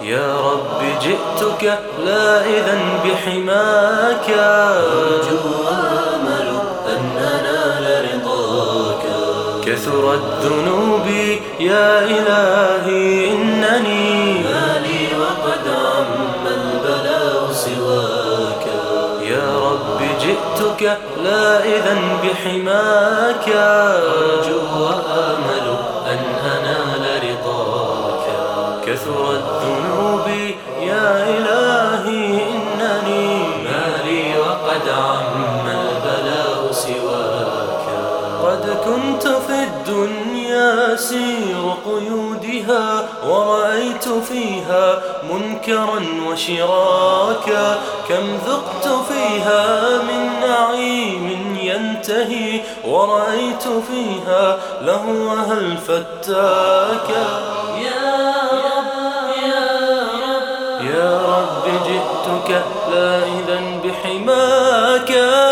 يا رب جئتك لائذا بحماك، أرجو وآمل أن أنال رضاك. كثرت ذنوبي يا إلهي إنني ما لي وقد عم البلاء سواك. يا رب جئتك لائذا بحماك، أرجو وآمل أن أنال رضاك. كثرت ذنوبي يا إلهي إنني ما لي وقد عم البلاء سواك. قد كنت في الدنيا أسير قيودها، ورأيت فيها منكرا وشراكا، كم ذقت فيها من نعيم ينتهي، ورأيت فيها لهوها الفتاكا. يا رب جئتك لائذا بحماك،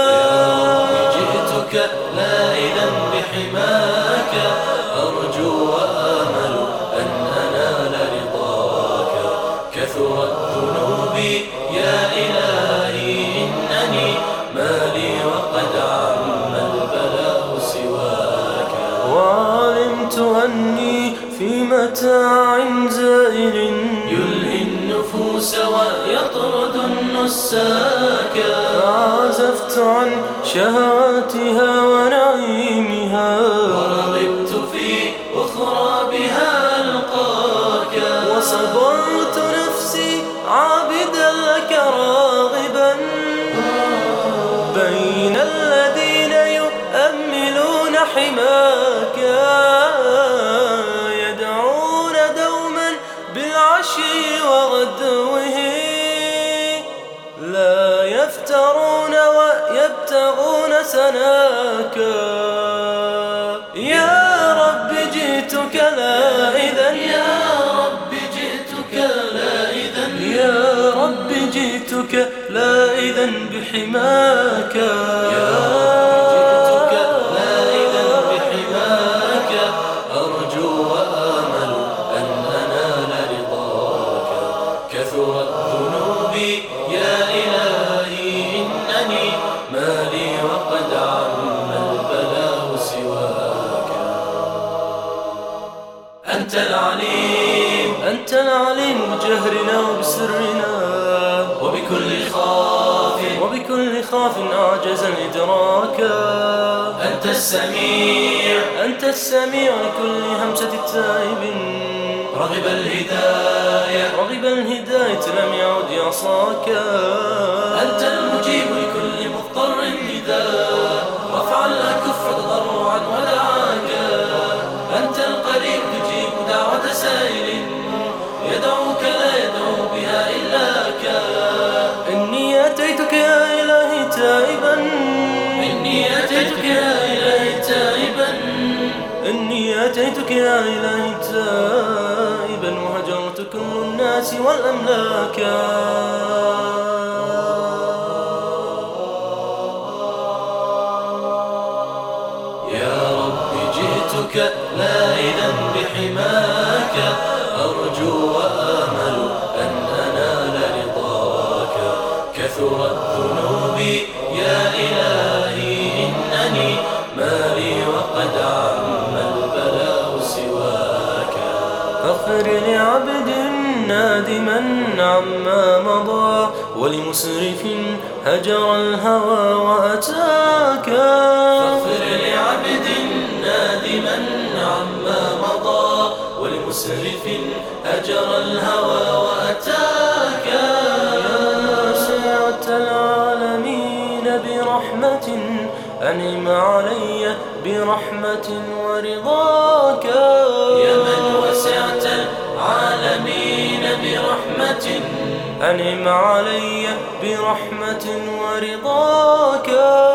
جئتك لائذا بحماك. أرجو وآمل أن أنال رضاك. كثرت ذنوبي يا إلهي إنني ما لي وقد عم البلاء سواك. وعلمت أني في متاع زائل يلهي النفوس ويطرد النساك. عزفت عن شهواتها ونعيمها، ورغبت في أخرى بها ألقاك. وصبرت نفسي عابدا لك راغبا بين الذين يؤملون حماك، يدعون دوما بالعشي وغدوه، لا يفترون ويبتغون سناك. يا رب جئتك لائذا، يا رب جئتك لائذا. يا رب جئتك لائذا بحماك، يا رب جئتك لائذا بحماك. أرجو وآمل أن أنال رضاك. كثرت ذنوبي يا إلهي إنني ما لي وقد عم البلاء سواك. أنت العليم، أنت العليم بجهرنا وبسرنا، وبكل خاف أعجز الإدراك. أنت السميع، أنت السميع لكل همسة تائب، رغب الهداية لم يعد يعصاك. أنت المجيب لكل مضطر إذا رفع الأكف تضرعا ودعاك. أنت القريب تجيب دعوة سائل يدعوك لا يدعو بها إلاك. إني أتيتك يا إلهي تائبا، إني أتيتك يا إلهي تائبا. إني أتيتك يا إلهي تائبا، وهجرت كل الناس والأملاك. يا رب جئتك لائذا بحماك. أرجو وآمل أن أنال رضاك. كثرت ذنوبي يا إلهي إنني ما لي وقد عم البلاء سواك. فاغفر لعبد نادما عما مضى، ولمسرف هجر الهوى وأتاك. فاغفر لعبد نادما عما مضى، ولمسرف هجر الهوى وأتاك. يا سعة العالمين برحمة أنعم علي برحمة ورضاك. يا من وسعت العالمين برحمة أنعم علي برحمة ورضاك.